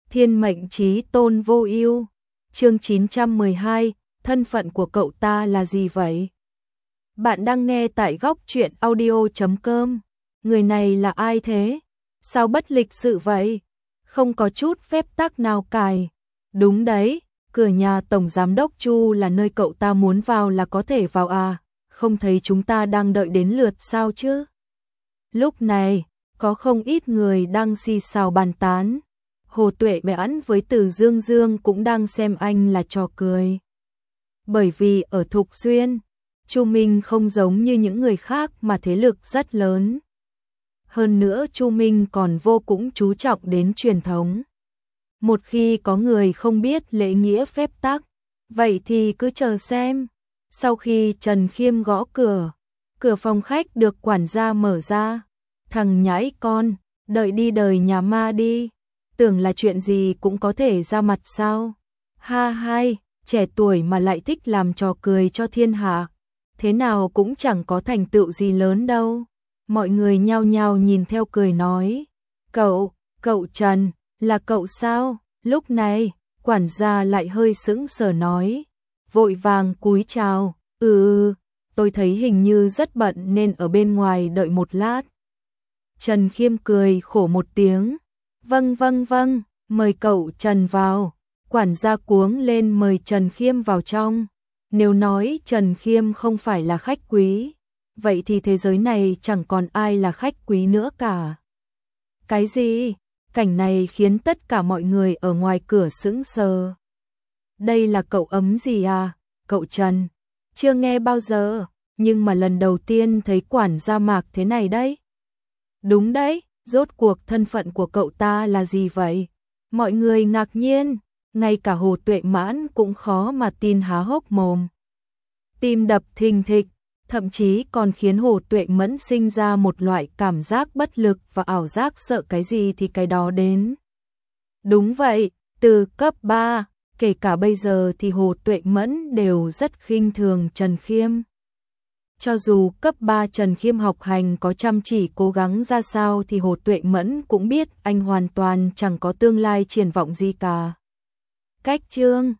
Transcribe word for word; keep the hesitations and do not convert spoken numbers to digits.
Thiên mệnh chí tôn vô ưu. Chương chín trăm mười hai, thân phận của cậu ta là gì vậy? Bạn đang nghe tại góc truyện audio chấm com. Người này là ai thế? Sao bất lịch sự vậy? Không có chút phép tắc nào cài. Đúng đấy, cửa nhà tổng giám đốc Chu là nơi cậu ta muốn vào là có thể vào à? Không thấy chúng ta đang đợi đến lượt sao chứ? Lúc này, có không ít người đang xì xào bàn tán. Hồ Tuệ bẽn với Từ Dương Dương cũng đang xem anh là trò cười. Bởi vì ở Thục Xuyên, Chu Minh không giống như những người khác mà thế lực rất lớn. Hơn nữa Chu Minh còn vô cùng chú trọng đến truyền thống. Một khi có người không biết lễ nghĩa phép tắc, vậy thì cứ chờ xem. Sau khi Trần Khiêm gõ cửa, cửa phòng khách được quản gia mở ra. Thằng nhãi con, đợi đi đời nhà ma đi. Tưởng là chuyện gì cũng có thể ra mặt sao? Ha hai, trẻ tuổi mà lại thích làm trò cười cho thiên hạ. Thế nào cũng chẳng có thành tựu gì lớn đâu. Mọi người nhao nhao nhìn theo cười nói. Cậu, cậu Trần, là cậu sao? Lúc này, quản gia lại hơi sững sờ nói. Vội vàng cúi chào. Ừ, tôi thấy hình như rất bận nên ở bên ngoài đợi một lát. Trần Khiêm cười khổ một tiếng. Vâng vâng vâng, mời cậu Trần vào. Quản gia cuống lên mời Trần Khiêm vào trong. Nếu nói Trần Khiêm không phải là khách quý, vậy thì thế giới này chẳng còn ai là khách quý nữa cả. Cái gì? Cảnh này khiến tất cả mọi người ở ngoài cửa sững sờ. Đây là cậu ấm gì à? Cậu Trần? Chưa nghe bao giờ, nhưng mà lần đầu tiên thấy quản gia Mạc thế này đấy. Đúng đấy, rốt cuộc thân phận của cậu ta là gì vậy? Mọi người ngạc nhiên, ngay cả Hồ Tuệ Mãn cũng khó mà tin há hốc mồm. Tim đập thình thịch, thậm chí còn khiến Hồ Tuệ Mẫn sinh ra một loại cảm giác bất lực và ảo giác sợ cái gì thì cái đó đến. Đúng vậy, từ cấp ba, kể cả bây giờ thì Hồ Tuệ Mẫn đều rất khinh thường Trần Khiêm. Cho dù cấp ba Trần Khiêm học hành có chăm chỉ cố gắng ra sao thì Hồ Tuệ Mẫn cũng biết anh hoàn toàn chẳng có tương lai triển vọng gì cả. Cách chương